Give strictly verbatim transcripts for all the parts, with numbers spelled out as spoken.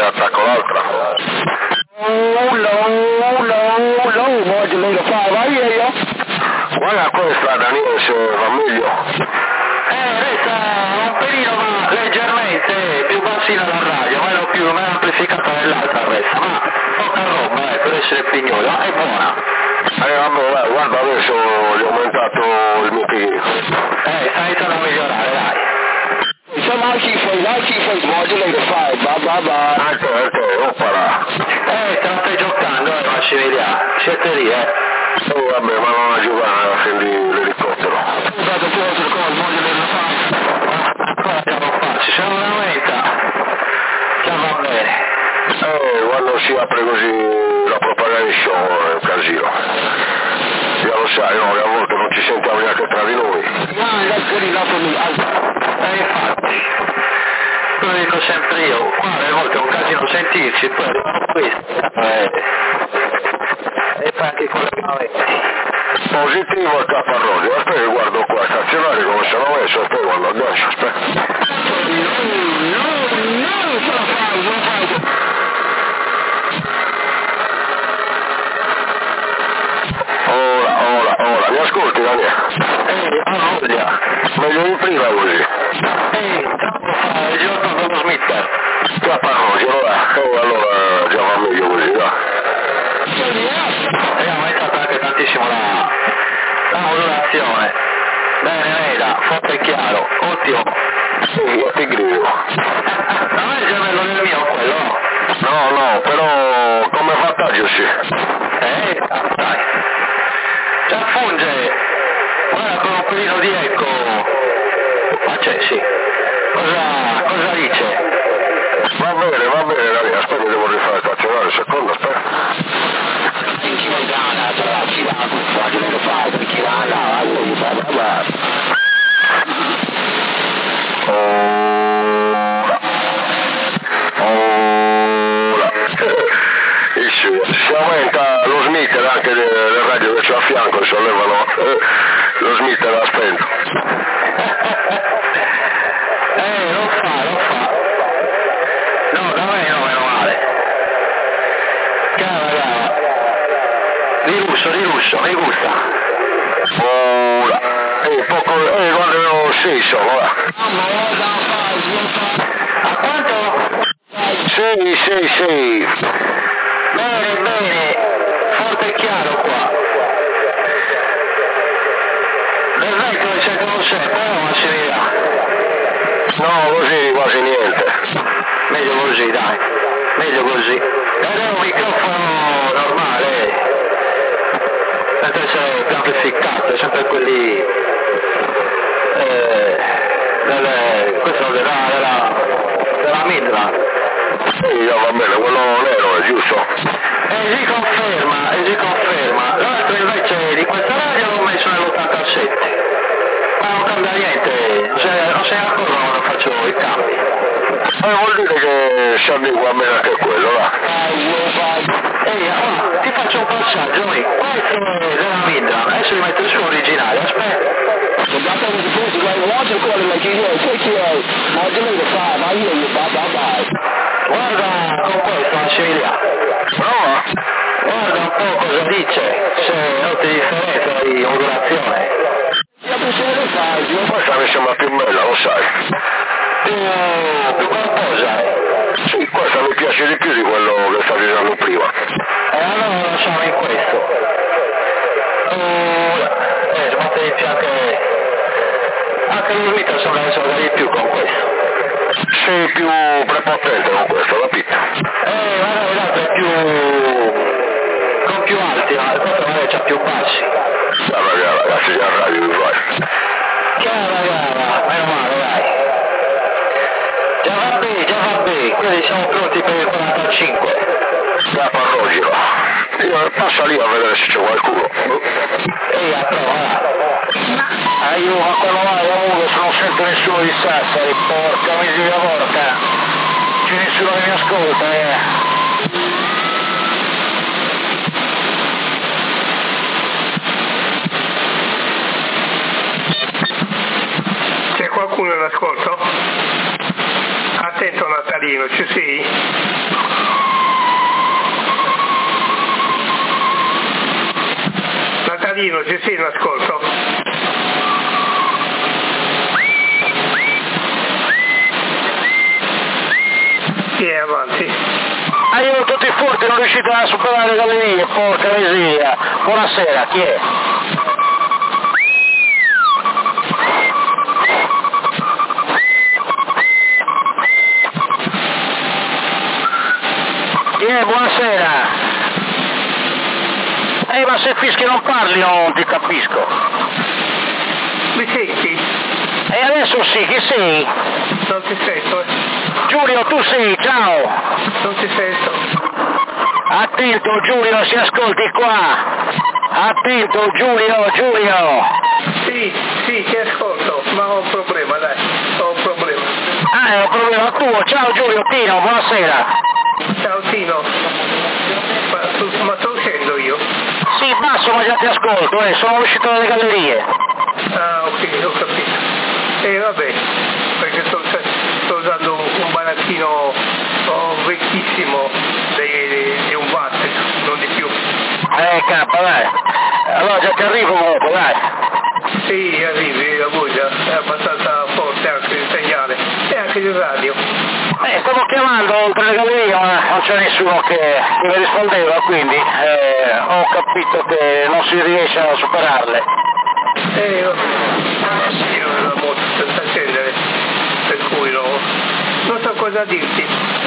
attacco l'altra. Guarda questa, Daniele, se va meglio. Eh, resta un pelino ma leggermente più bassina la radio, meno più, meno amplificata dell'altra resta, ma poca roba, eh, per essere pignola, è buona. Eh vabbè, guarda adesso gli ho aumentato il mio piglino. Eh, sta iniziando a migliorare, dai. Some Archie face, Archie face modulator five, bye bye bye. Anche, anche, oppala. Eh, te la stai giocando, eh, Massimiliano, siete lì, eh. Oh vabbè, ma non a giocare, scendi l'elicottero. Dato fuori il col modulator five. Cosa dobbiamo farci? Se non aumenta, già va bene. Eh, quando si apre così la propagation è un casino. Ya lo sai, no, che a volte non ci sentiamo neanche tra di noi. Yeah, that's good enough for me. Eh, infatti, lo dico sempre io, qua alle volte è un casino sentirci, poi arrivano questi, eh, e poi anche i collegamenti. Positivo il caparroggio, aspetta che guardo qua, stazionario come se l'ho messo, aspetta quando aggancio, aspetta. No, no, no, ce la fai, ce la fai. Ora, ora, ora, mi ascolti Daniele? Ehi, ha voglia. Meglio di prima così. Ehi, troppo fa, il giorno con lo smitter. Caparroggio, va, eh, allora già va meglio così, va. E ha aumentato anche tantissimo la, la modulazione. Bene, Neda, forte e chiaro, ottimo. Sì, io ti grido. Non è il gemello del mio quello, no? No, no, però come vantaggio sì. Eh, dai. Già funge, guarda con un pelino di eco. Ma c'è, sì. Cosa, cosa dice? Va bene, va bene, Daniele, aspetta che devo rifare stazionare un secondo, aspetta. Ora, ora. Si aumenta lo smitter anche del radio che c'è a fianco, sollevano lo smitter a spento. Eh, lo fa, lo fa. No, da me no, meno male. Cara, cara. Di russo, di russo, mi gusta. Ora, eh, poco, eh, guarda, sì, sono, va. A quanto? Sì, sì, sì. Bene, bene. Forte e chiaro qua. Del vecchio che c'è con sé, però ma si vedrà. No, così quasi niente. Meglio così, dai. Meglio così. Ed è un microfono normale. Senza essere più amplificato, è sempre quelli... Eh, delle, questo della, della, della Midland. Sì, va bene, quello nero è giusto. E si conferma, e si conferma. L'altro invece di questa radio l'ho messo nell'ottantasette. Ma non cambia niente, non se, non se ne accorgono quando faccio i cambi. Eh, vuol dire che si adegua bene anche quello, là. Ehi, ah, ti faccio un passaggio, qui. Questo è della Midland, adesso mi metto il suo originale, aspetta. Guarda con questo, Massimiliano. Prova. Guarda un po' cosa dice, se noti differenza di modulazione. Questa mi sembra più bella, lo sai. Più, più qualcosa, eh. Sì, questa mi piace di più di quello che stavi usando prima. E allora lo lasciamo in questo. Uh, eh, sbatte di più anche... Anche il mito sembra che salga di più con questo. Sei più prepotente con questo, capito? Eh, magari l'altro è più... con più alti, ma questo magari c'ha più bassi. Guarda ragazzi, già il radio mi fai. Chiara, chiara, meno male, dai. Già va bene, già va bene, quindi siamo pronti per il quarantacinque. Caparroggio. Io passa lì a vedere se c'è qualcuno. Ehi, a prova, Ah, io a quello là, comunque, se non sento nessuno di Sassari, porca miseria porca. C'è nessuno che mi ascolta, eh. C'è qualcuno all'ascolto? Attento Natalino, ci sei? Natalino, sì sì, l'ascolto. Sì, è avanti. Aiuto, tutti forti, non riuscite a superare le gallerie, porca miseria. Buonasera, chi è? Chi è? Buonasera. Eh, ma se fischi non parli non ti capisco. Mi senti? E adesso sì, chi sei? Non ti sento, eh. Giulio, tu sei, ciao. Non ti sento. Attento Giulio, si ascolti qua. Attento Giulio, Giulio. Sì, sì, ti ascolto, ma ho un problema, dai, ho un problema. Ah, è un problema tuo. Ciao Giulio, Tino, buonasera. Ciao Tino. Ma, tu, ma sto uscendo io? Sì, basso, ma già ti ascolto, eh, sono uscito dalle gallerie. Ah, ok, ho capito. E eh, vabbè, perché sto, sto usando un baracchino oh, vecchissimo di, di un watt, non di più. Eh, cappa, dai. Allora già ti arrivo comunque, dai. Sì, arrivi, la voce è abbastanza forte anche il segnale e anche il radio. Eh, stavo chiamando oltre le gallerie, ma non c'è nessuno che, che mi rispondeva, quindi eh, ho capito che non si riesce a superarle. Eh, vabbè, io la moto senza accendere, per cui no, non so cosa dirti.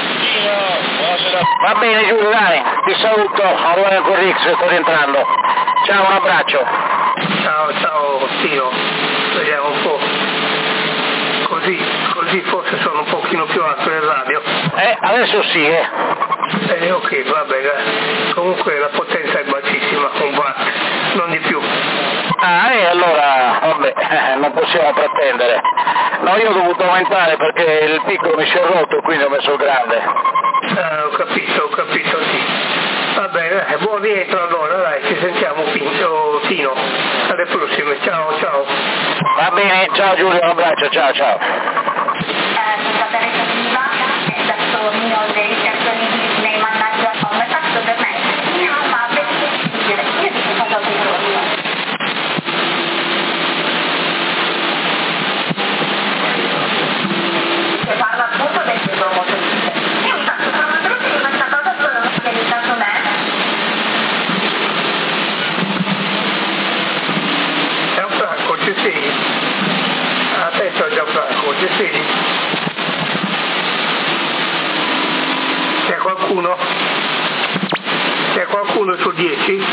Va bene Giulio, dai, ti saluto, arrivare al Corrix, sto rientrando. Ciao, un abbraccio. Ciao, ciao Tino, vediamo un po'. Così, così forse sono un pochino più alto nel radio. Eh, adesso sì, eh. Eh, ok, va bene. Comunque la potenza è bassissima, un watt, non di più. Ah, e allora, vabbè, eh, non possiamo pretendere. No, io ho dovuto aumentare perché il piccolo mi si è rotto, quindi ho messo il grande. Ah, ho capito, ho capito, sì. Va bene, eh, buon rientro allora, dai, ci sentiamo Pinto, Tino. Alle prossime, ciao, ciao. Va bene, ciao Giulio, un abbraccio, ciao, ciao. Questa Teresa Viva è stato mio dei ricercatori nei mannaggia un messaggio per me. No, ma perché io ti faccio bisogno. Se parla appunto del tuo molto difficile. Io mi faccio sono tutti di questa cosa solo che hai aiutato me. Gianfranco, ci sei? Adesso Gianfranco, ci sei? C'è qualcuno? C'è qualcuno su dieci?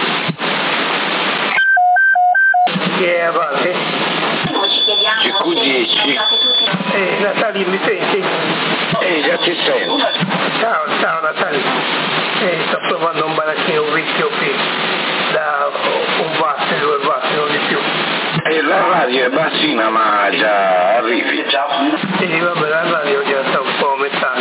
Che è avanti? C Q dieci. Eh, Natali, mi senti? Eh, già ti sento. Ciao, ciao Natali. Eh, sto provando un baracchino vecchio qui, da un watt, due watt, non di più. E la radio è bassina, ma già arrivi. Sì, vabbè, la radio già sta un po' aumentando.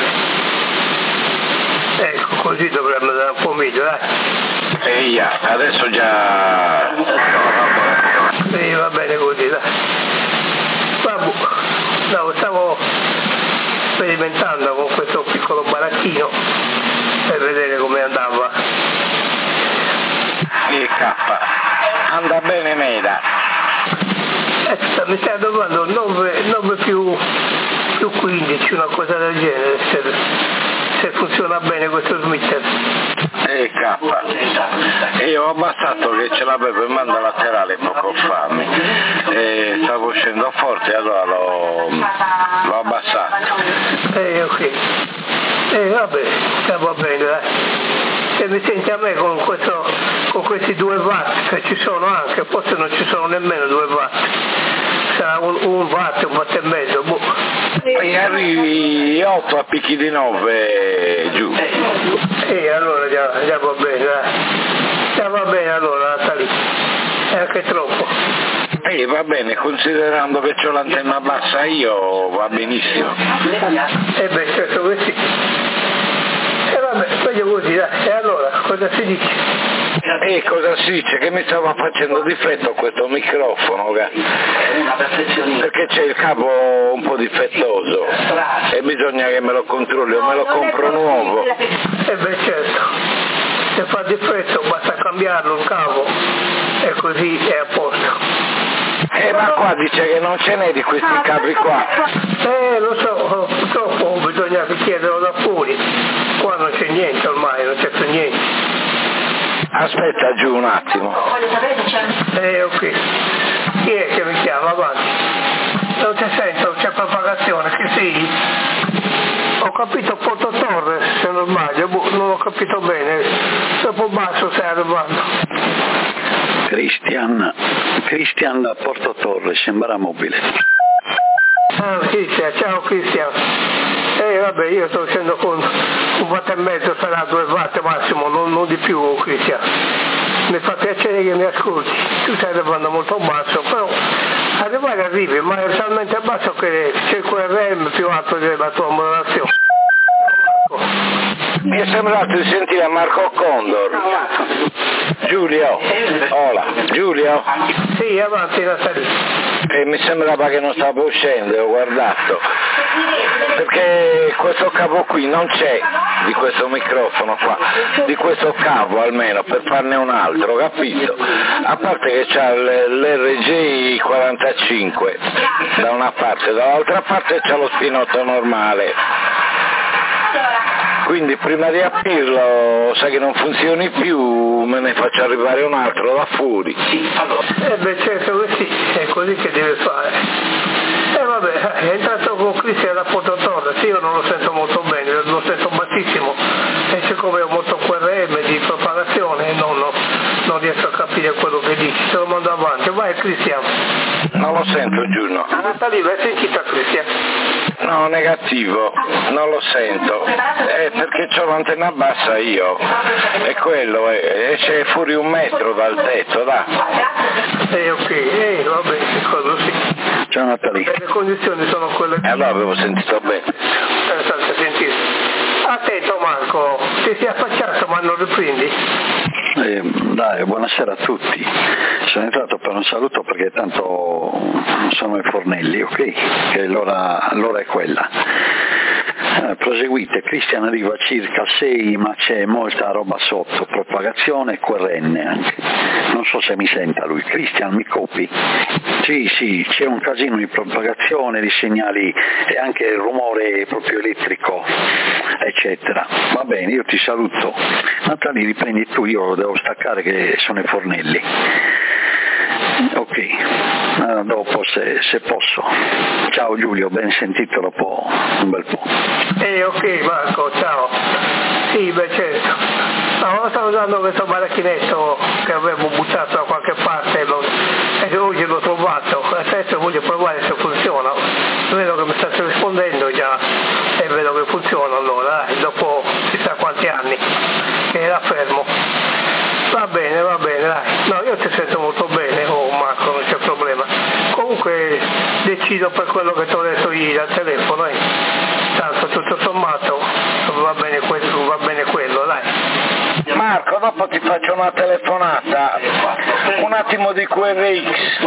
Ecco, così dovremmo andare un po' meglio, dai. E yeah, adesso già... Sì, va bene così, dai. Vabbè, no, stavo sperimentando con questo piccolo baracchino per vedere come andava. E K, anda bene Meda. Eh, mi stai domandando nove più, più quindici, una cosa del genere, se, se funziona bene questo smitter. E K, e io ho abbassato che ce l'avevo in banda laterale poco fa, e stavo uscendo forte, allora l'ho, l'ho abbassato. Eh, ok. Eh, vabbè, va bene, dai. Se mi senti a me con, questo, con questi due watt che ci sono anche, forse non ci sono nemmeno due watt, sarà un, un watt, un watt e mezzo, boh. E arrivi otto a picchi di nove giù. E allora già, già va bene, dai. Già va bene allora, Natali. È anche troppo. E va bene, considerando che ho l'antenna bassa io, va benissimo. E beh, certo che sì. E vabbè, meglio così, dai. E allora, cosa si dice? E cosa si dice? Che mi stava facendo difetto questo microfono, perché c'è il cavo un po' difettoso e bisogna che me lo controlli o me lo compro nuovo. E beh, certo. Se fa difetto basta cambiarlo il cavo e così è a posto. Eh, ma qua dice che non ce n'è di questi capi qua. Eh, lo so, purtroppo bisogna chiederlo da fuori. Qua non c'è niente ormai, non c'è più niente. Aspetta giù un attimo. Eh, ok. Chi è che mi chiama? Avanti. Non ti sento, c'è propagazione, che sì? Ho capito Porto Torres, se non sbaglio, non ho capito bene. Dopo basso stai arrivando. Cristian, Cristian da Porto Torres, sembra mobile. Ah, Cristian, ciao Cristian. Eh vabbè, io sto uscendo con un watt e mezzo, sarà due watt massimo, non, non di più Cristian. Mi fa piacere che mi ascolti, tu stai arrivando molto basso, però arrivare arrivi, ma è talmente basso che c'è il Q R M più alto della tua moderazione. Mi è sembrato di sentire Marco Condor. Giulio, hola, Giulio? Sì, avanti Natalino. E mi sembrava che non stavo uscendo, ho guardato. Perché questo cavo qui non c'è, di questo microfono qua, di questo cavo almeno, per farne un altro, capito? A parte che c'ha l'R J quarantacinque da una parte, dall'altra parte c'ha lo spinotto normale. Quindi prima di aprirlo, sa che non funzioni più, me ne faccio arrivare un altro da fuori. Eh beh certo che sì, è così che deve fare. E eh, vabbè, è entrato con Cristian da Porto Torres, io non lo sento molto bene, lo sento bassissimo e siccome ho molto Q R M di propagazione non, non riesco a capire quello che dici, te lo mando avanti. Vai Cristian. Non lo sento Giuno. Ah, Natalino, hai sentito Cristian? No, negativo, non lo sento, è perché c'ho l'antenna bassa io, è quello, è, esce fuori un metro dal tetto, dai. Eh ok, eh vabbè, quello sì. Ciao Natalino. Le condizioni sono quelle che... E allora avevo sentito bene. Eh, state sentire. Attento Marco, ti sei affacciato ma non riprendi? Eh, dai, buonasera a tutti. Sono entrato per un saluto perché tanto sono i fornelli, ok? Che l'ora, l'ora è quella. Eh, proseguite, Cristian arriva a circa sei, ma c'è molta roba sotto, propagazione e Q R N anche. Non so se mi senta lui. Cristian, mi copi? Sì, sì, c'è un casino di propagazione, di segnali e anche il rumore proprio elettrico, eccetera. Va bene, io ti saluto. Natali, riprendi tu, io devo staccare che sono i fornelli. Ok, uh, dopo se, se posso. Ciao Giulio, ben sentito dopo un bel po'. Eh ok Marco, ciao. Sì, beh certo. No, stavo usando questo barachinetto che avevo buttato da qualche parte lo, e oggi l'ho trovato, adesso voglio provare se funziona. Vedo che mi state rispondendo già e vedo che funziona allora, eh, dopo chissà quanti anni che era fermo. Va bene, va bene, dai. No, io ti sento molto bene, oh Marco, non c'è problema. Comunque decido per quello che ti ho detto ieri al telefono, eh. Tanto tutto sommato va bene quello, va bene quello, dai. Marco, dopo ti faccio una telefonata, un attimo di Q R X.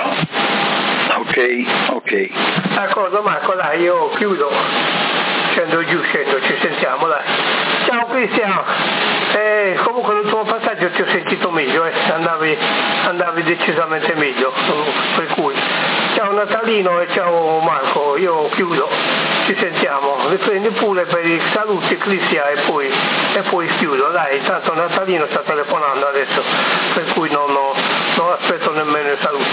Ok, ok. D'accordo Marco, dai, io chiudo. Scendo giù, scendo, ci sentiamo, dai. Ciao Cristiano. Eh, comunque l'ultimo passaggio ti ho sentito meglio, eh. andavi, andavi decisamente meglio, per cui ciao Natalino e ciao Marco, io chiudo, ci sentiamo, riprendi pure per i saluti Cristian e poi, e poi chiudo, dai, intanto Natalino sta telefonando adesso, per cui non, non, non aspetto nemmeno i saluti.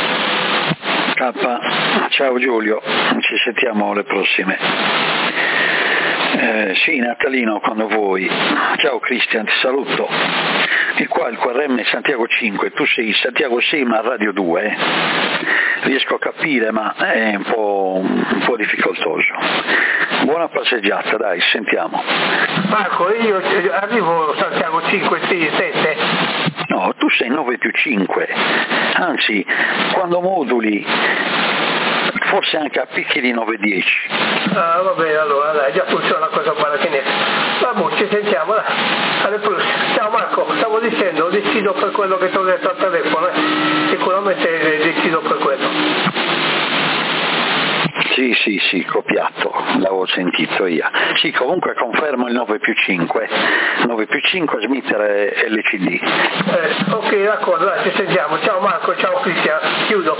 K, ciao Giulio, ci sentiamo alle prossime. Eh, sì, Natalino, quando vuoi. Ciao Cristian, ti saluto. E qua il Q R M è Santiago cinque, tu sei Santiago sei ma Radio due. Eh. Riesco a capire, ma è un po', un po' difficoltoso. Buona passeggiata, dai, sentiamo. Marco, io arrivo Santiago cinque, sei, sette. No, tu sei nove più cinque. Anzi, quando moduli forse anche a picchi di nove dieci. Ah, va bene, allora dai, già funziona questa barachinetta. Vabbè, ci sentiamo, dai. Alle prossime. Ciao Marco, stavo dicendo, decido per quello che ti ho detto al telefono, eh. Sicuramente decido per quello. Sì, sì, sì, copiato, l'avevo sentito io. Sì, comunque confermo il nove più cinque, nove più cinque Smitter L C D. Eh, ok, d'accordo, dai, ci sentiamo. Ciao Marco, ciao Cristian, chiudo.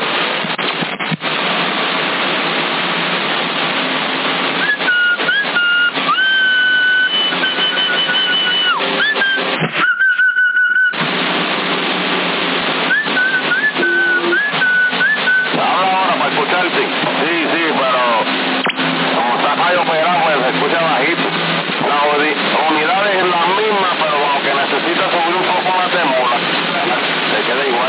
Sí, sí, pero como está falla operado, pues se escucha bajito. Las unidades es la misma, pero como que necesita subir un poco más de mola. Se queda igual.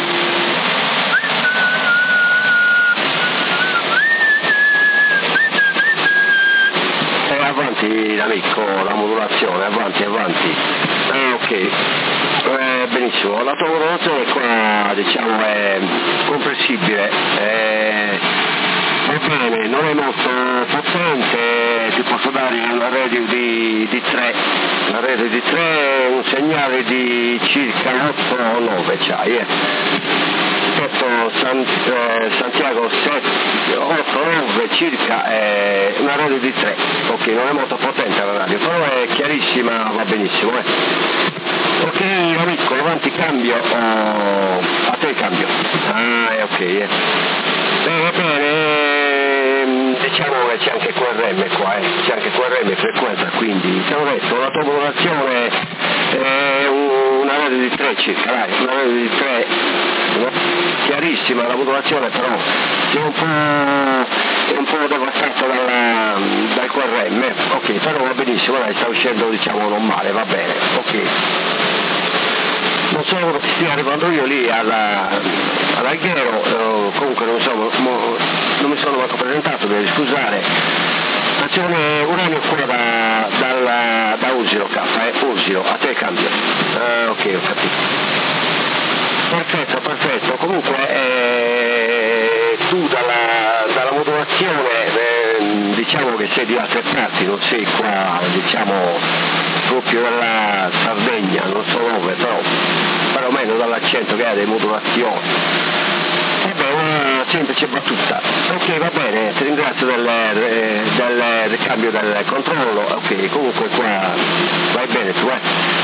E avanti l'amico, la modulazione, avanti, avanti. Eh, ok. Eh, benissimo, la tua modulazione qua diciamo è comprensibile. Eh, Va bene, non è molto potente, ti posso dare una radio di, di tre, una radio di tre, un segnale di circa otto o nove c'hai, eh. Rispetto San, eh, Santiago sette, otto nove circa, è una radio di tre, ok, non è molto potente la radio, però è chiarissima, va benissimo, eh. Ok, amico, avanti cambio, oh, a te cambio, ah, è ok, eh. Bene, va bene, diciamo che c'è anche Q R M qua, eh. C'è anche Q R M frequenza, quindi ti ho detto, la tua modulazione è una radio di tre circa, dai, una radio di tre, no? Chiarissima la modulazione, però è un po', è un po' devastata dalla, dal Q R M, ok, però va benissimo, dai, sta uscendo diciamo non male, va bene, ok. Non so come stia arrivando io lì alla, all'Alghero, eh, comunque non, so, mo, non mi sono manco presentato, devi scusare. Stazione Uranio qua da, dalla, da Ursilo K, eh, Ursilo, a te cambio. Ah, ok, ho capito. Perfetto, perfetto. Comunque eh, tu dalla, dalla modulazione eh, diciamo che sei di altre parti, non sei qua, diciamo proprio dalla Sardegna, non so dove, però perlomeno dall'accento che ha delle modulazioni. Vabbè, una semplice battuta. Ok, va bene, ti ringrazio del, del, del cambio del controllo, ok, comunque qua vai bene tu, eh.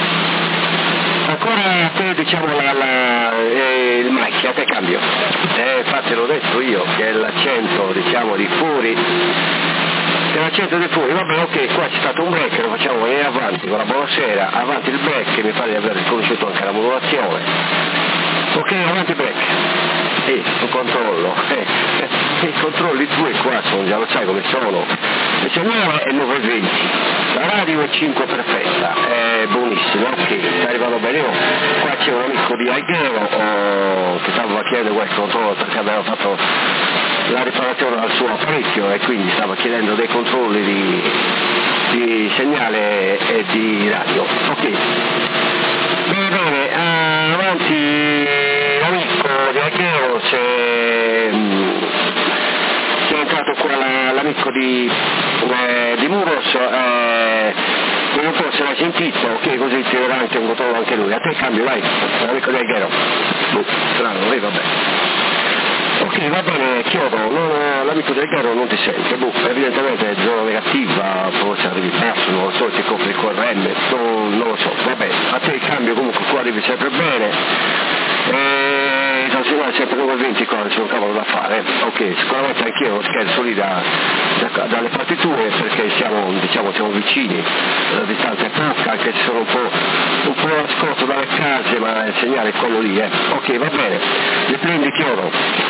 Ancora te diciamo la, la, eh, il macchia, te cambio. Eh, infatti l'ho detto io, che è l'accento diciamo di fuori. Che è l'accento di fuori, vabbè ok, qua c'è stato un break, lo facciamo venire avanti con la buonasera, avanti il break, mi pare di aver riconosciuto anche la modulazione. Ok, avanti il break. Eh, un controllo. Eh, eh, i controlli tuoi qua sono, già lo sai come sono. Il segnale è nove venti, la radio è cinque perfetta, è buonissima, ok, sta arrivando bene. Oh, qua c'è un amico di Alghero oh, che stava chiedendo quel controllo perché aveva fatto la riparazione al suo apparecchio e quindi stava chiedendo dei controlli di, di segnale e di radio. Ok. Bene, bene, ah, avanti l'amico di Alghero, c'è, c'è entrato qua la, l'amico di, eh, di Muros, eh, non so se l'hai sentito, ok, così ti darà anche un controllo anche lui. A te cambio, vai, l'amico di Alghero. Boh, strano, eh, vabbè. Ok, va bene, chiodo, non, l'amico del Alghero non ti sente, boh, evidentemente è zona negativa, forse arrivi basso, non lo so, ti copri il Q R M, non, non lo so, vabbè, a te il cambio comunque qua arrivi sempre bene, e non si va sempre nove venti qua, c'è un cavolo da fare, ok, sicuramente anch'io scherzo lì da, da, dalle parti tue perché siamo, diciamo, siamo vicini, la distanza è poca, anche se sono un po', un po' nascosto dalle case, ma il segnale è quello lì, eh, ok, va bene, li prendi chiodo.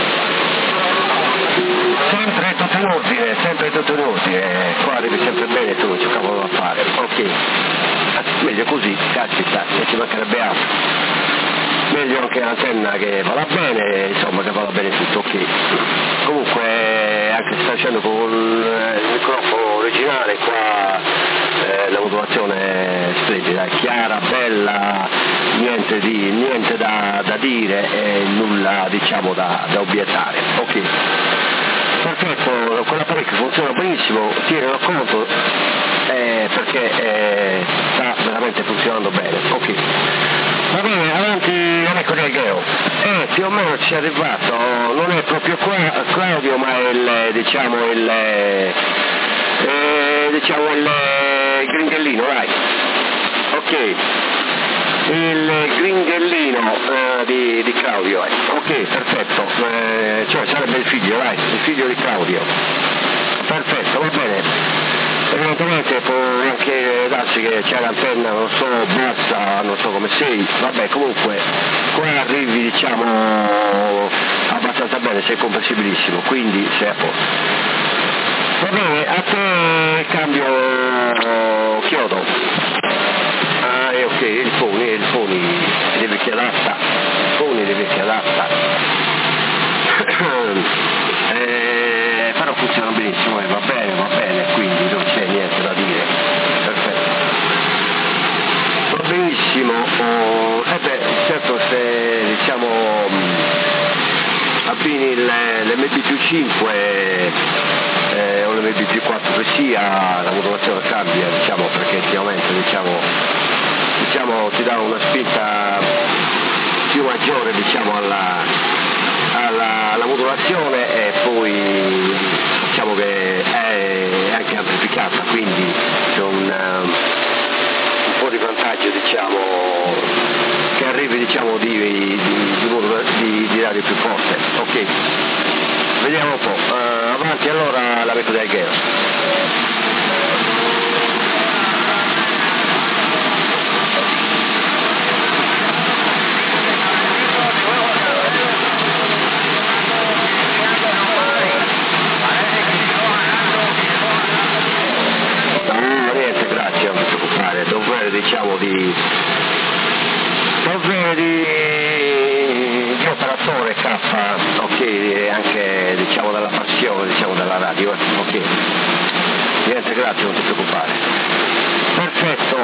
Sempre tutto in ordine, sempre tutto in ordine, qua arrivi sempre bene tu, c'è cavolo da fare, ok, meglio così, caspita, e ci mancherebbe altro, meglio anche l'antenna che vada bene, insomma che vada bene tutto, ok, comunque anche se sta facendo con il microfono originale qua eh, la modulazione è splendida, è chiara, bella, niente, di, niente da, da dire e nulla diciamo da, da obiettare, ok. Perfetto, quell'apparecchio funziona benissimo, tienilo conto eh, perché eh, sta veramente funzionando bene, ok. Va bene, avanti l'amico di Alghero. Eh, più o meno ci è arrivato, non è proprio qua, Claudio, ma è il, diciamo, il, eh, diciamo il gringellino, dai. Ok, il gringellino eh, di, di Claudio, eh. Ok, perfetto, eh, cioè sarebbe il figlio, dai, il figlio di Claudio. Perfetto, va bene. Evidentemente può anche darsi che c'è l'antenna, non so, bassa, non so come sei, vabbè, comunque qua arrivi, diciamo, abbastanza bene, sei comprensibilissimo, quindi sei a posto. Va bene, a te cambio chiodo. Ah, è ok, il Foni, il Foni di vecchia data, il Foni di vecchia data. eh, però funziona benissimo, eh, va bene, va bene, quindi non c'è niente da dire. Perfetto. Va benissimo, oh, eh beh, certo se diciamo abbini l'M P più cinque eh, o l'M P più quattro che sia, la modulazione cambia, diciamo, perché effettivamente diciamo, diciamo ti dà una spinta più maggiore, diciamo, alla, alla, alla modulazione, e poi diciamo che è anche amplificata, quindi c'è un, um, un po' di vantaggio, diciamo, che arrivi, diciamo, di, di, di, di, di radio più forte. Ok, vediamo un po', uh, avanti allora la metodo del Ghero. Diciamo di dovere di, di operatore K, ok, e anche diciamo della passione, diciamo, della radio, ok, niente, grazie, non ti preoccupare. Perfetto,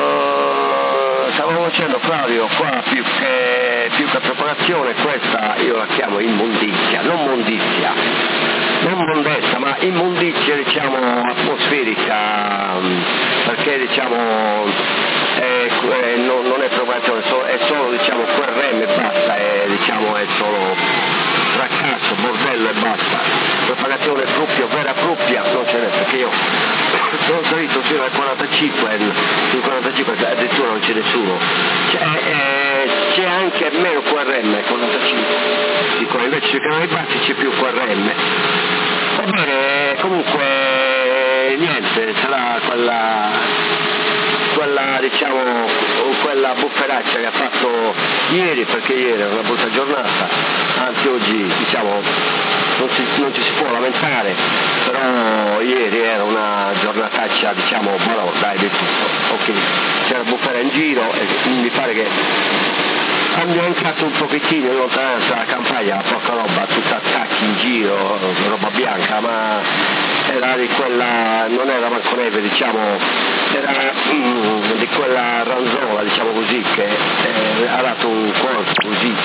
uh, stavamo dicendo, Claudio, qua più che, più che propagazione, questa io la chiamo immondizia, non mondizia, non mondezza, ma immondizia, diciamo, atmosferica, perché diciamo è, è, non, non è propagazione, è solo, diciamo, Q R M e basta, è, diciamo, è solo fracasso, bordello e basta. Propagazione proprio, vera e propria, non ce n'è, perché io sono salito fino al quarantacinque, sul quarantacinque addirittura non c'è nessuno, c'è, eh, c'è anche meno Q R M al quarantacinque, dico, invece sui canali bassi c'è più Q R M. Va bene, comunque niente, sarà quella, quella diciamo, quella bufferaccia che ha fatto ieri, perché ieri era una brutta giornata, anzi oggi diciamo non, si, non ci si può lamentare, però ieri era una giornataccia, diciamo, balò, dai, di tutto, ok, c'era bufera in giro e mi pare che hanno entrato un pochettino in lontananza la campagna, poca roba, tutta attacchi in giro, roba bianca, ma era di quella, non era manco neve, diciamo, era mm, di quella ranzola, diciamo così, che eh, ha dato un colpo così.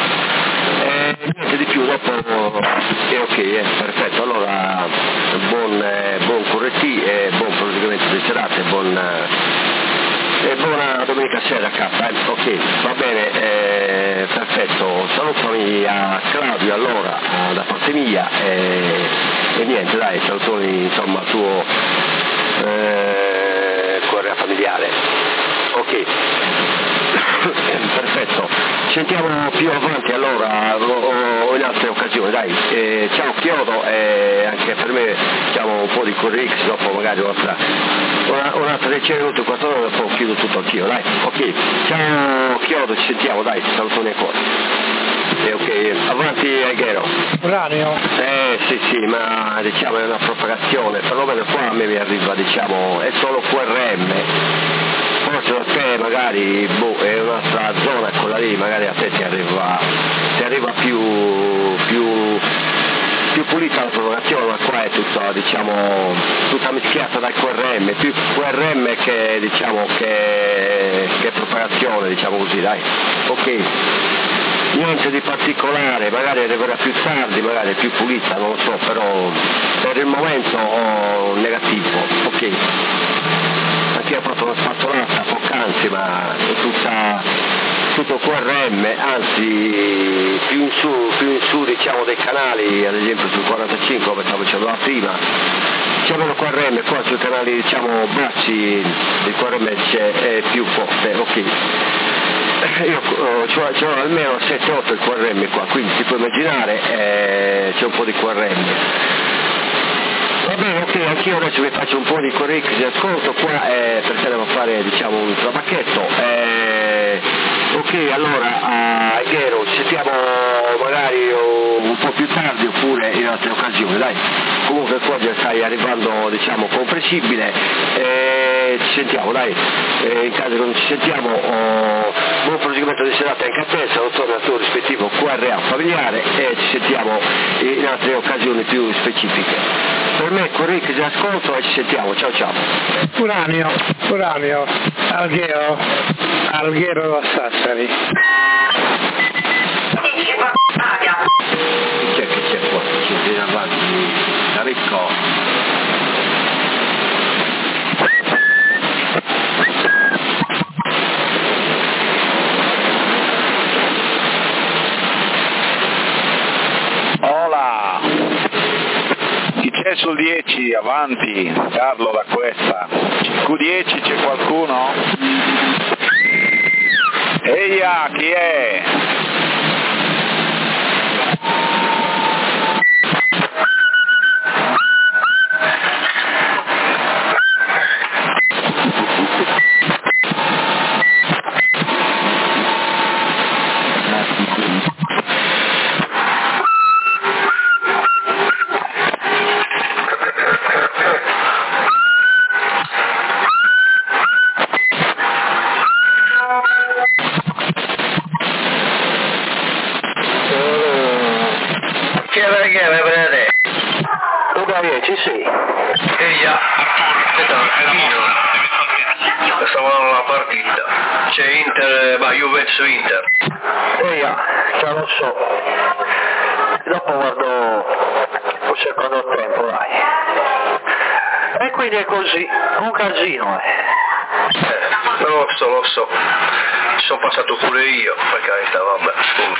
E niente di più, dopo è ok, è perfetto, allora buon, eh, buon correttivo e buon proseguimento di serate, buon... E buona domenica sera K, eh? Ok, va bene, eh, perfetto, salutami a Claudio allora da parte mia e, e niente, dai, salutoni, insomma, al tuo eh, correa familiare. Ok, perfetto, ci sentiamo più avanti allora o in altre occasioni, dai, eh, ciao Chiodo, e anche per me diciamo un po' di Corrix, dopo magari un'altra una, un'altra decina minuti, quattro ore, dopo chiudo tutto anch'io, dai, ok, ciao Chiodo, ci sentiamo, dai, salutoni ancora. Eh, ok, avanti Alghero. Radio? Eh sì sì, ma diciamo è una propagazione, perlomeno qua a me mi arriva, diciamo, è solo Q R M. Forse a te magari boh, è un'altra zona, quella lì, magari a te ti arriva, ti arriva più, più, più pulita la propagazione, ma qua è tutta, diciamo, tutta mischiata dal Q R M, più Q R M che, diciamo, che, che propagazione, diciamo così, dai, ok. Niente di particolare, magari arriverà più tardi, magari più pulita, non lo so, però per il momento ho negativo, ok. Anche io ho fatto una spazzolata poc'anzi, ma è tutta, tutto Q R M, anzi più in su, più in su diciamo dei canali, ad esempio sul quarantacinque come stavo dicendo la prima, c'è meno Q R M, qua sui canali diciamo bassi il Q R M è più forte, ok. Io uh, c'ho, c'ho almeno sette otto il Q R M qua, quindi si può immaginare eh, c'è un po' di Q R M. Va bene, ok, anch'io adesso vi faccio un po' di corretti di ascolto qua eh, perché devo fare diciamo un trabacchetto. Eh, ok, allora a Ghero ci sentiamo magari un po' più tardi oppure in altre occasioni, dai. Comunque qua già stai arrivando diciamo comprensibile, eh, ci sentiamo dai, eh, in caso che non ci sentiamo oh, buon proseguimento di serata anche a te, salutone al tuo rispettivo Q R A familiare e ci sentiamo in altre occasioni più specifiche. Per me corretti di ascolto e ci sentiamo, ciao ciao. Uranio, Uranio, Alghero, Alghero a Sassari. Chi c'è che c'è qua? Ci viene avanti da ricco. Hola! Chi c'è sul dieci? Avanti, Carlo da questa. Q dieci c'è qualcuno? Eia, chi è? Ci sei? Eia, Arturo, è la mia. Stavo dando la partita. C'è Inter, ma Juventus Inter. Eia, già lo so. Dopo guardo il secondo tempo, dai. E quindi è così, un casino, eh. Eh, lo so, lo so. Ci sono passato pure io, per carità, vabbè.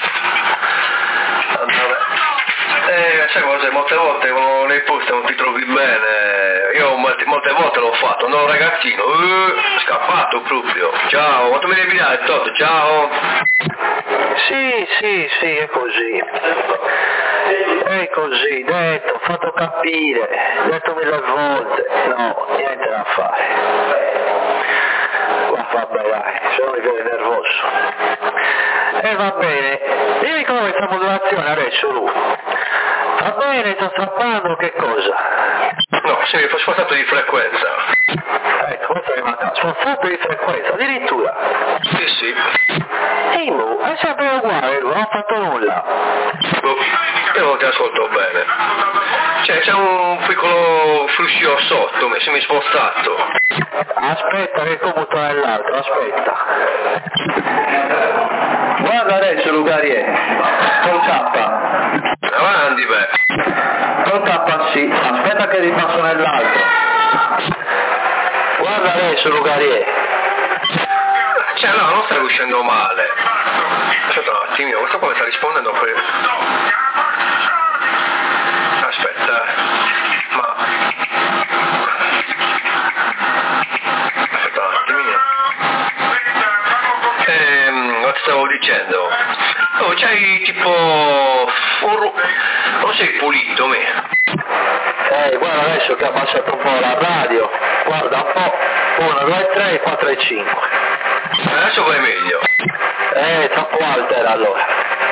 Allora. Eh, sai cosa, molte volte nei posti non ti trovi bene, io molte, molte volte l'ho fatto, no ragazzino, uh, scappato proprio, ciao, quanto mi devi dare Toto, ciao? Sì, sì, sì, è così, è così, detto, fatto capire, detto mille volte, no, niente da fare, ma vabbè dai, se no mi viene nervoso, e eh, va bene, dimmi come questa modulazione adesso lui. Va bene, sto strappando, che cosa? No, sì, mi sono spostato di frequenza. Ecco, questo mi manca. Spostato di frequenza, addirittura? Sì, sì. Ehi, mo, è sempre uguale, non ho fatto nulla. Boh, io non ti ascolto bene. Cioè, c'è un piccolo fruscio sotto, mi sono spostato. Aspetta che commuto nell'altro, aspetta. Guarda adesso, Lucarie, con K. Avanti, beh. Con K sì, aspetta che ripasso nell'altro. Guarda adesso, Lucarie. Cioè, no, non sta riuscendo male. Aspetta un attimino, questo qua mi sta rispondendo per... Aspetta, ma... Aspetta un attimino. Ehm, cosa stavo dicendo? Oh, c'hai tipo... Un ru... Non sei pulito, me. Eh, guarda adesso che ha abbassato un po' la radio. Guarda un po'. uno, due, tre, quattro e cinque. Adesso vai meglio. Eh, troppo alta era allora.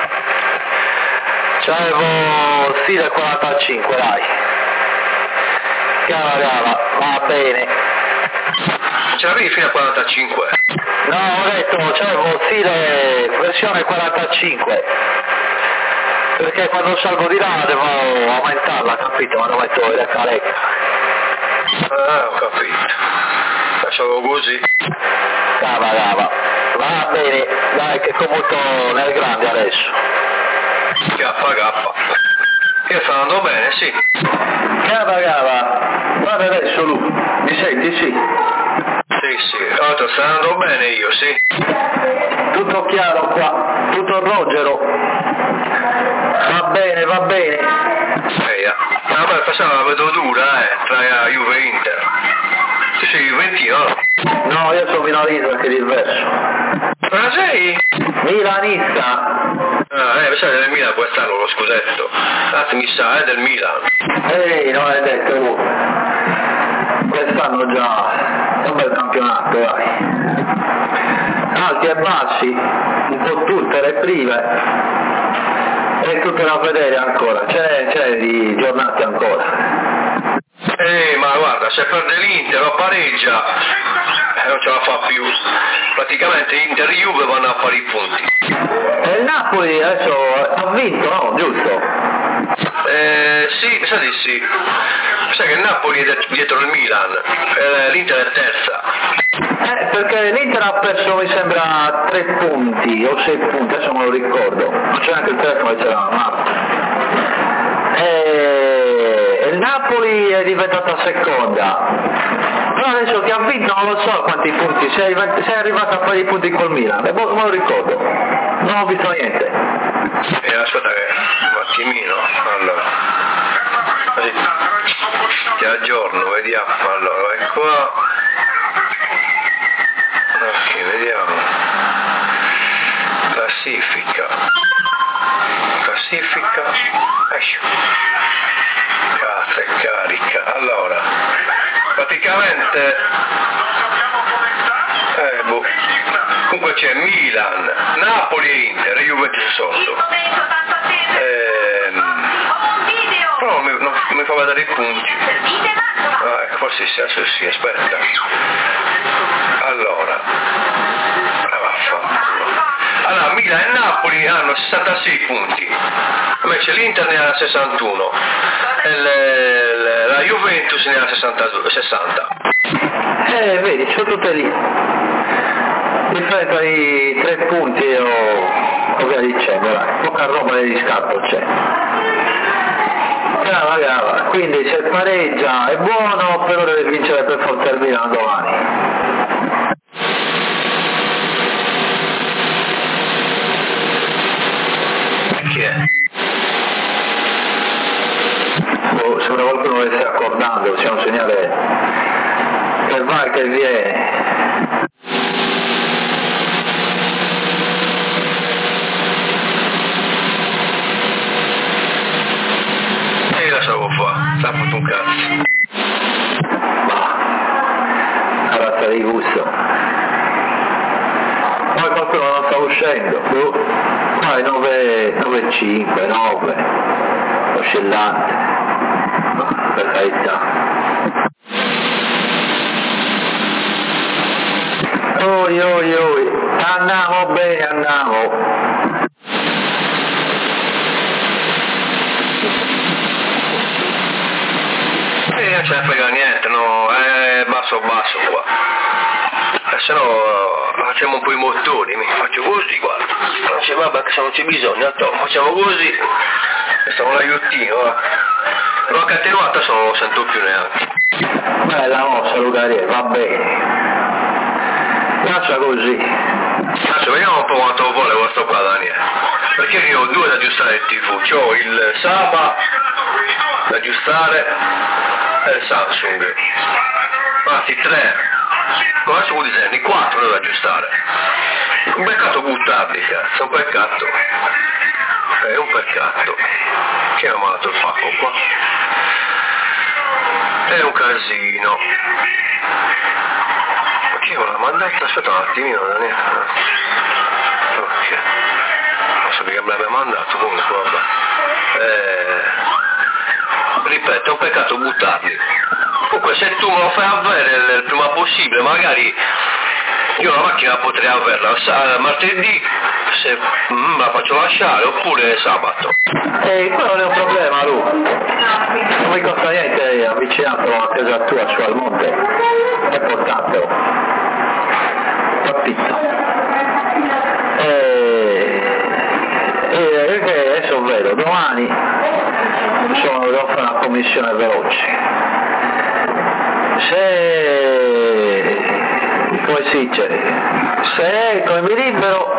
C'avevo stile quarantacinque, dai. Cava, cava, va bene. Ce l'avevi fino a quarantacinque? No, ho detto, c'avevo stile versione quarantacinque. Perché quando salgo di là devo aumentarla, capito? Ma non metto la calecca. Ah, ho capito. Lasciavo così. Cava, cava. Va bene, dai che commuto nel grande adesso. Gappa, gappa. Io sto andando bene, sì. Cava, cava. Guarda adesso, Lu. Mi senti, sì? Sì, Sì, sì, oh, sta andando bene io, sì. Tutto chiaro qua, tutto rogero. Va bene, va bene. Ehi, ma poi passava la vedo dura, eh, tra Juve e Inter. Tu sei juventino, no? No, io sono milanista, che è diverso. Ma sei? Milanista. Ah, eh, sai del Milan quest'anno lo scudetto. Anzi, mi sa, è del Milan. Ehi, non hai detto tu. Quest'anno già è un bel campionato, dai. Alti e bassi, un po' tutte le prime. E tutte da vedere ancora, c'è, c'è di giornate ancora. Eh, ma guarda, se perde l'Inter o pareggia, eh, non ce la fa più. Praticamente Inter e Juve vanno a pari punti. E il Napoli adesso ha vinto, no? Giusto? Eh, sì, sa di sì. Sai che il Napoli è dietro il Milan, eh, l'Inter è terza. Eh, perché l'Inter ha perso, mi sembra, tre punti o sei punti, adesso non lo ricordo. Non c'è neanche il telefono che c'era la mappa. E il Napoli è diventata seconda. Però adesso che ha vinto non lo so quanti punti, sei, sei arrivato a fare i punti col Milan, e non lo ricordo, non ho visto niente. E eh, aspetta che un attimino, allora, ti aggiorno, vediamo, allora, è qua, ok, vediamo, classifica, classifica, esci, cazzo è carica, allora, praticamente, eh, boh. Comunque c'è Milan, Napoli e Inter e Juventus sotto. Ehm, però non mi, non mi fa vedere i punti. Ah, ecco, forse sì, adesso sì, aspetta. Allora, ah, vaffanculo. Allora, Milan e Napoli hanno sessantasei punti, invece l'Inter ne ha sessantuno e le, le, la Juventus ne ha sessanta. Eh, vedi, sono tutte lì. Differenza di tre punti o, o via dicendo, dai. Poca roba di scatto c'è. Brava, brava. Quindi se pareggia è buono, però deve vincere per forza il Milan domani. Chi è? Oh, sembra qualcuno che stia accordando, c'è un segnale che va e che viene. Sta fatto un cazzo. Bah, la razza di gusto. Poi qualcuno non sta uscendo. Dai, nove cinque, nove, oscillante. Bah, per carità. Oi, oi, oi. Andiamo bene, andiamo. Eh, non ce ne frega niente, no, è basso basso qua. E se no facciamo un po' i motori, mi faccio così, guarda. Non c'è, vabbè, che se non c'è bisogno, to, facciamo così e stiamo l'aiutino, va. Però che attenuata se non lo sento più neanche. Bella mossa Lucarie, va bene. Lascia così. Adesso vediamo un po' quanto vuole questo qua, Daniele. Perché io ho due da aggiustare il tivù, c'ho il Saba da aggiustare e il Samsung. Anzi tre. Adesso vuol dire di quattro da aggiustare. Un peccato buttarli, cazzo, un peccato. È un peccato. Chi ha mandato il pacco qua? È un casino. Chi me l'ha mandato? Aspetta un attimino, Daniele. Ok. Non so che me l'abbia mandato, comunque vabbè. Eh, ripeto, è un peccato buttarli. Comunque se tu me lo fai avere il prima possibile, magari io la macchina potrei averla martedì, se mm, la faccio lasciare, oppure sabato. E quello non è un problema, Lu. Non mi costa niente avvicinarlo a casa tua, su al monte. È portatelo. Capito? E... e che adesso vedo, domani sono, devo fare una commissione veloce. Se come si dice, se come mi libero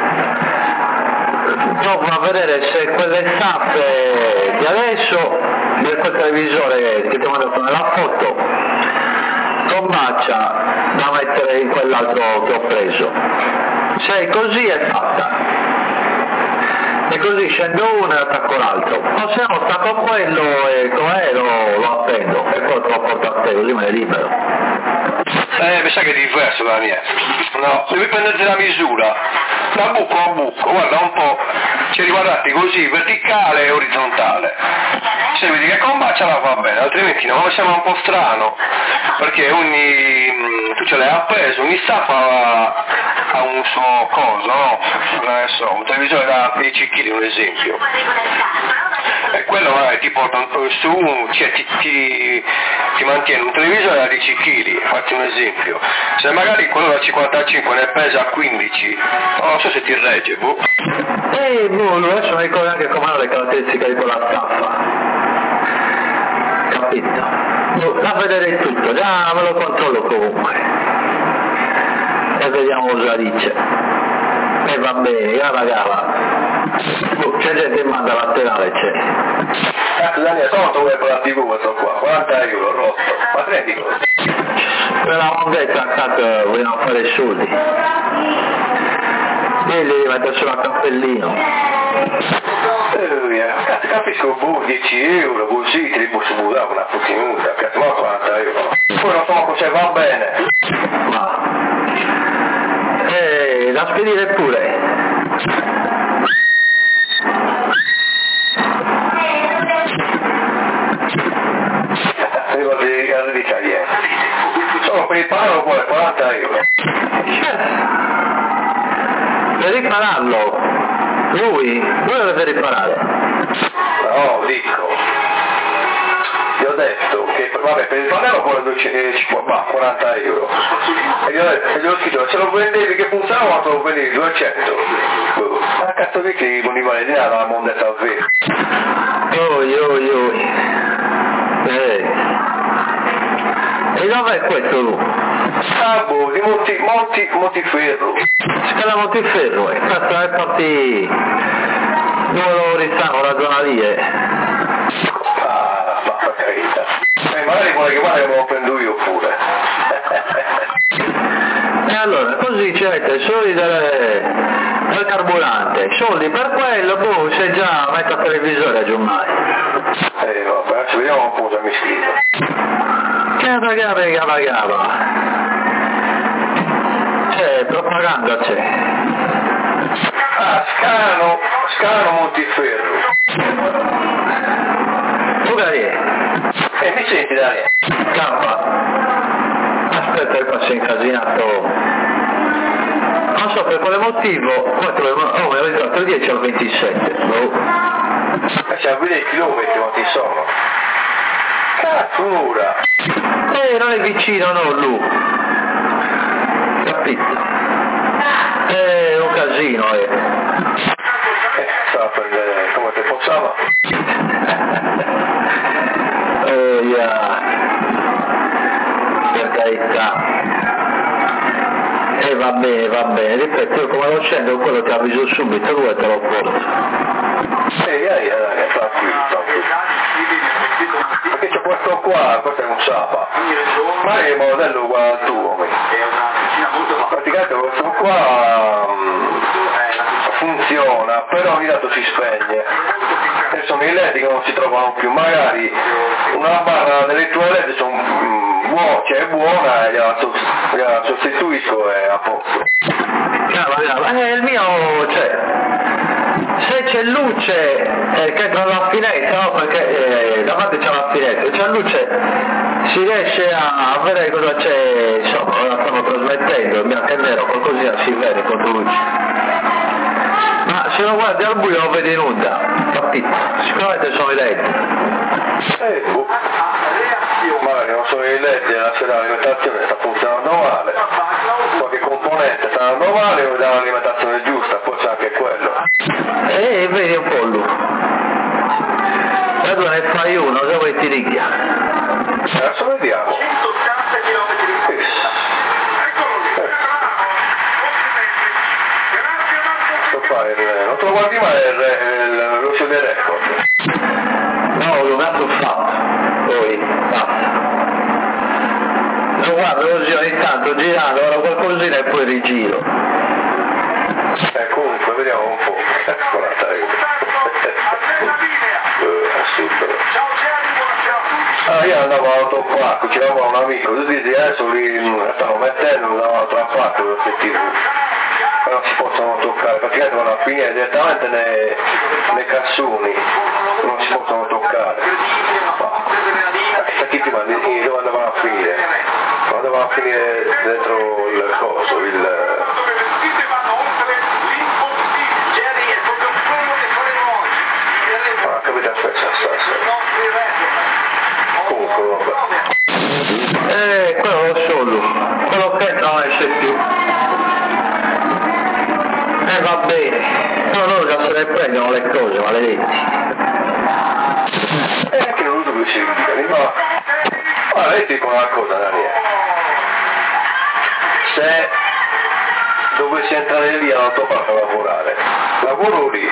provo a vedere se quelle stampe di adesso, di quel televisore che ti ho mandato nella foto, combacia da mettere in quell'altro che ho preso. Se così è fatta. E così scendo uno e attacco l'altro, o se no stacco quello e com'è lo, lo appendo e poi te lo porto a te, così me ne libero. Eh, mi sa che è diverso da mia. No, devi prenderti la misura, da buco a buco, guarda un po', ci riguardati così, verticale e orizzontale. Se vedi che combacia la va bene, altrimenti no, mi sembra un po' strano, perché ogni, tu ce l'hai appeso, ogni stampa ha, ha un suo coso, no? Adesso, un televisore da dieci chili, un esempio. E quello magari ti porta su, cioè ti, ti, ti mantiene un televisore da dieci chili, fatti un esempio. Se magari quello da cinquantacinque ne pesa quindici, non so se ti regge, boh. E boh, adesso mi ricordo anche com'erano le caratteristiche di quella stampa. Capito? Boh, da vedere tutto, già me lo controllo comunque. E vediamo cosa dice. E va bene, gava gava. Oh, c'è gente che manda laterale, c'è. Cazzo Daniele, quanto vuoi per la tivù questo qua? quaranta euro rotto, ma prendi cosa? Per la mondetta tanto vogliono fare soldi. Lì devi mettere solo a cappellino. Eh, cazzo capisco, boh, dieci euro così, ti devo subire una puttinuta, cazzo, ma quaranta euro. Poi non so se va bene. Ma... Eh, da spedire pure. Di caliente. Solo per il palo vuole quaranta euro. Per ripararlo, lui, lui lo deve riparare. No, dico. Gli ho detto che vabbè, per il pannello vuole quaranta euro. E gli ho detto, gli ho scritto, se lo vendevi che funzionava quanto lo vendevi? duecento. Ma cazzo di che non vale di nada la mondetta al vero. Oi oi oi. Eh. E dov'è questo lui? Ah boh, di Monti, Monti, Montiferro. Si chiama Montiferro, e cazzo è partì dove lo ristanno la zona lì, eh. Ah, ma per carità. Eh, magari vuole che guarda che me lo prendo io pure. E allora, così ci avete soldi del, del carburante, soldi per quello, boh, se già metto a televisore a giornale. Eh vabbè, adesso vediamo un po' se mi scrive. Gava gava gava gava. C'è, propaganda c'è. Ah, Scano, Scano Montiferro. Tu Daniele? Eh, mi senti Daniele? Campa. Aspetta che qua si è incasinato. Non so per quale motivo, oh, me lo ricordo, il dieci al ventisette. Boh. Eh, c'è a vedere i chilometri quanti sono. Cazzura! Eh, non è vicino, no, lui. Capito? È un casino, eh. Eh, stava per vedere come te possiamo. Oh, yeah. Per carità. E eh, va bene, va bene. Ripeto, io come lo scendo, quello ti avviso subito, lui te lo porto. Ehi, ehi, ehi, tranquillo, tranquillo. Perché c'è questo qua, questo è un Sapa, ma è il modello uguale al tuo. Praticamente questo qua um, funziona, però ogni tanto si spegne. E sono i led che non si trovano più, magari una barra delle tue led sono um, buona, cioè è buona e gliela, gliela sostituisco e a posto. Eh, il mio, cioè, se c'è luce eh, che tra la finestra, no? Perché eh, davanti c'è la finestra, c'è luce, si riesce a, a vedere cosa c'è, insomma, ora stiamo trasmettendo, il bianco e nero, qualcosina si vede con luce. Ma se lo guardi al buio lo vedi nuda, capito? Sicuramente sono i led. Eh, boh. Magari non sono i led della sera dell'alimentazione sta funzionando male, qualche componente sta andando male o dà l'alimentazione giusta, poi c'è anche quello. E eh, vedi un po' lui. E tu ne fai uno, dove ti riglia? Adesso vediamo. fa? Il, non te lo guardi mai il, lo show dei record? No, l'ho dato fatto, poi basta. Lo guardo così ogni tanto girando, ora qualcosina e poi rigiro. Eh, comunque, vediamo un po'. Guarda, ah, io andavo all'autoparco, c'era un amico, tutti adesso lì stanno mettendo, dall'altra parte queste tivù, però non si possono toccare, praticamente vanno a finire direttamente nei, nei cassoni, non si possono toccare. Questi tipi dove andavano a finire? Non andavano a finire dentro il coso, il... Ah, capite, aspetta, aspetta. Comunque, vabbè. Eh, quello lo solo, quello che non esce più. Eh, va bene. No, loro già se ne prendono le cose, maledetti. E anche non uso più si ridicano, ma... Guarda, io ti dico una cosa, Daniele. Se dovessi entrare lì all'autoparco a lavorare, lavoro lì,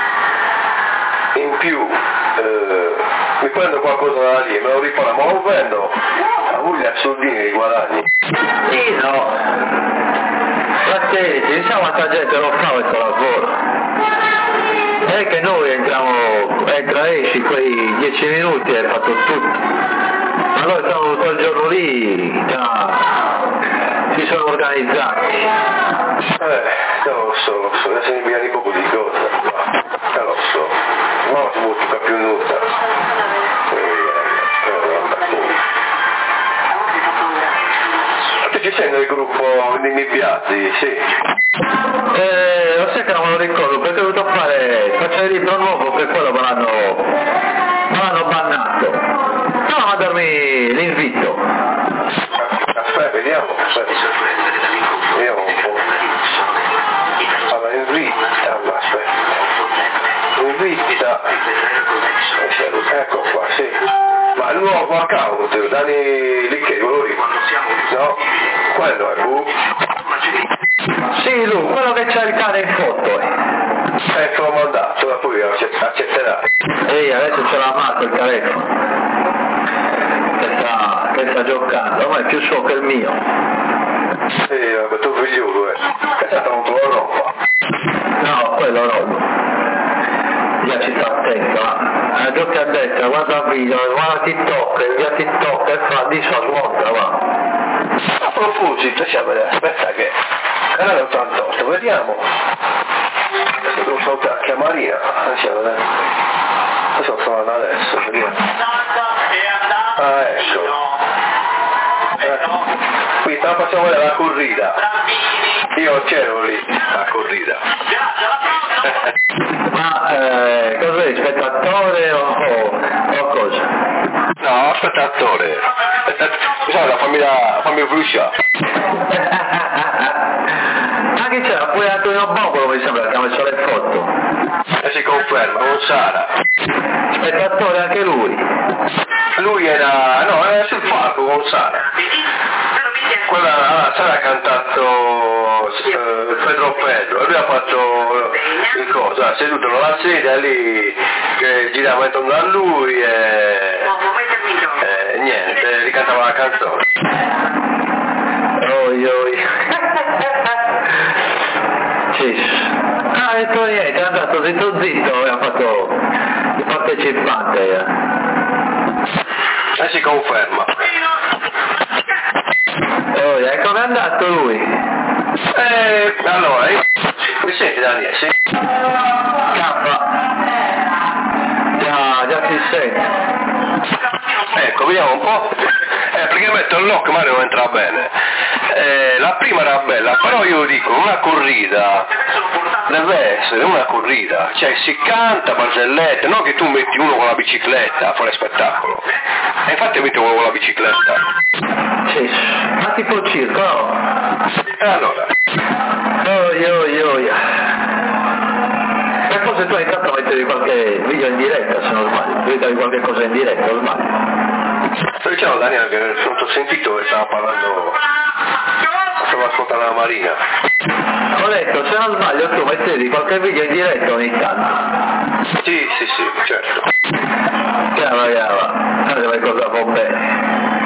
in più eh, mi prendo qualcosa da lì e me lo rifare, ma lo vendo, a voi gli soldini li guadagni. Sì, no. Fratelli, diciamo quanta gente lo fa questo lavoro. È che noi entriamo, entra e esci quei dieci minuti e hai fatto tutto. Ma noi siamo tutto il giorno lì, già si sono organizzati. Eh, lo so, lo so, adesso mi viene un po' di cosa, eh, lo so, ma non si può toccare più nulla. Tu ci sei nel gruppo di Nibbiati, sì? Eh, lo sai che non me lo ricordo, perché ho dovuto fare, faccio il libro nuovo, per quello me l'hanno, me l'hanno bannato. No, mandarmi l'invito. Aspetta, vediamo, aspetta. Vediamo un po'. Allora, invita, aspetta. Invita. Ecco qua, sì. Ma il nuovo account, Dani Liccheri, quello lì? No? Quello è bu. Sì, lui, quello che c'ha il cane in foto. Eh. Ecco, l'ho mandato, poi accetterà. Ehi, adesso ce l'ha Marco il telefono. Che sta, che sta giocando, ormai è più suo che il mio. Sì, vabbè, tu figliolo, eh. È stato un tuo roba. No, quello no. Già ci sta attento, ma eh, giochi a destra, guarda il video, guarda TikTok, via TikTok e fa di sua smonta, va. A proposito, aspetta che canale ottantotto, vediamo. Adesso devo saltare anche a Marina. Adesso sono adesso, vediamo. Ah, ecco. Eh. Qui sta facendo vedere la corrida. Io c'ero lì, la corrida. Ma eh, cos'è, spettatore o, o cosa? No, spettatore. Sai, la famiglia, famiglia Bruscia. Anche c'era pure Antonio Bombolo, mi sembra, che ha messo le foto. E si conferma, non Sara. Spettatore anche lui. Lui era, no, era sul palco con Sara. Quella, ah, Sara ha cantato eh, Pedro Pedro, e lui ha fatto il coso, ha seduto nella sedia lì che girava intorno a lui e, e niente, gli cantava la canzone. Oi oi. Sì. Ah, e detto niente, è andato zitto zitto e ha fatto il partecipante. Eh. E si conferma. Oh, e come è andato lui? Eh, allora, io... mi senti Daniele, sì? K. Già, già ti senti. Ecco, vediamo un po'. Eh, praticamente il lock ma non entra bene. Eh, la prima era bella, però io dico, una corrida deve essere una corrida, cioè si canta barzellette, non che tu metti uno con la bicicletta a fare spettacolo. E infatti metti uno con la bicicletta. Sì, ma tipo circo, no? E allora? Oi oi oi. Per forse tu hai intanto mettevi qualche video in diretta, se non sbaglio, vedevi qualche cosa in diretta ormai. Sto dicendo Daniele che non ho sentito che stava parlando, stavo stavo ascoltando la Marina. Ho letto, se non sbaglio tu mettevi qualche video in diretta ogni tanto. Sì, sì, sì, certo. Chiama, chiama, non mi cosa va bene.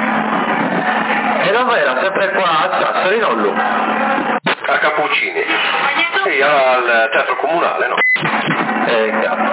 E dove era? Sempre qua a Sassari, non lui? A Cappuccini. Sì, al teatro comunale, no? Eh, capo.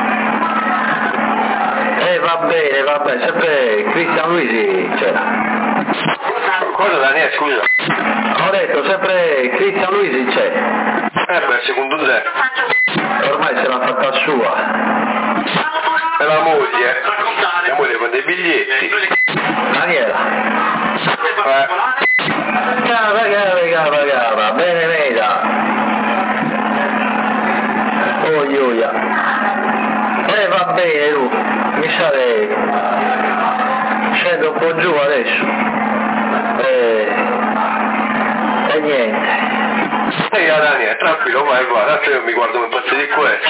Eh, va bene, va bene, sempre Cristian Luisi c'era. Cosa Daniele, scusa? Ho detto, sempre Cristian Luisi c'è. Eh beh, secondo te? Ormai se l'ha fatta sua. E la moglie? La moglie con dei biglietti. Daniela. Eh. Cava, cava, cava, cava, bene, veda. Oh, Giulia. Eh, va bene, tu. Mi sa lei. Scendo un po' giù adesso. Eh, e niente. Ehi Daniele, tranquillo, vai, vai, tanto io mi guardo un pezzo di questo.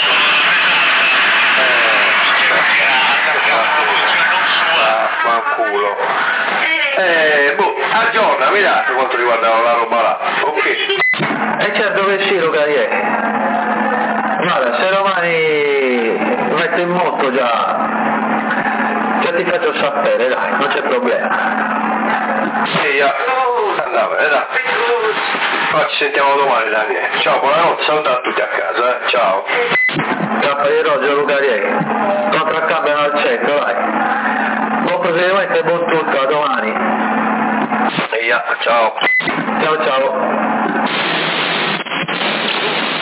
Eh, fanculo. Eh, boh, aggiorna, mi dà per quanto riguarda la roba là, ok? E certo che sì, Luca, guarda, se domani metto in moto già, già ti faccio sapere, dai, non c'è problema. Sì, ja. Andava, eh, dai. Poi ci sentiamo domani, Daniele. Ciao, buonanotte, saluta a tutti a casa, eh. Ciao. Cappa di Rogio, Luca Rieghi. Contraccambiano al centro, dai. Buon proseguimento e buon tutto, a domani. E ja, ciao. Ciao ciao.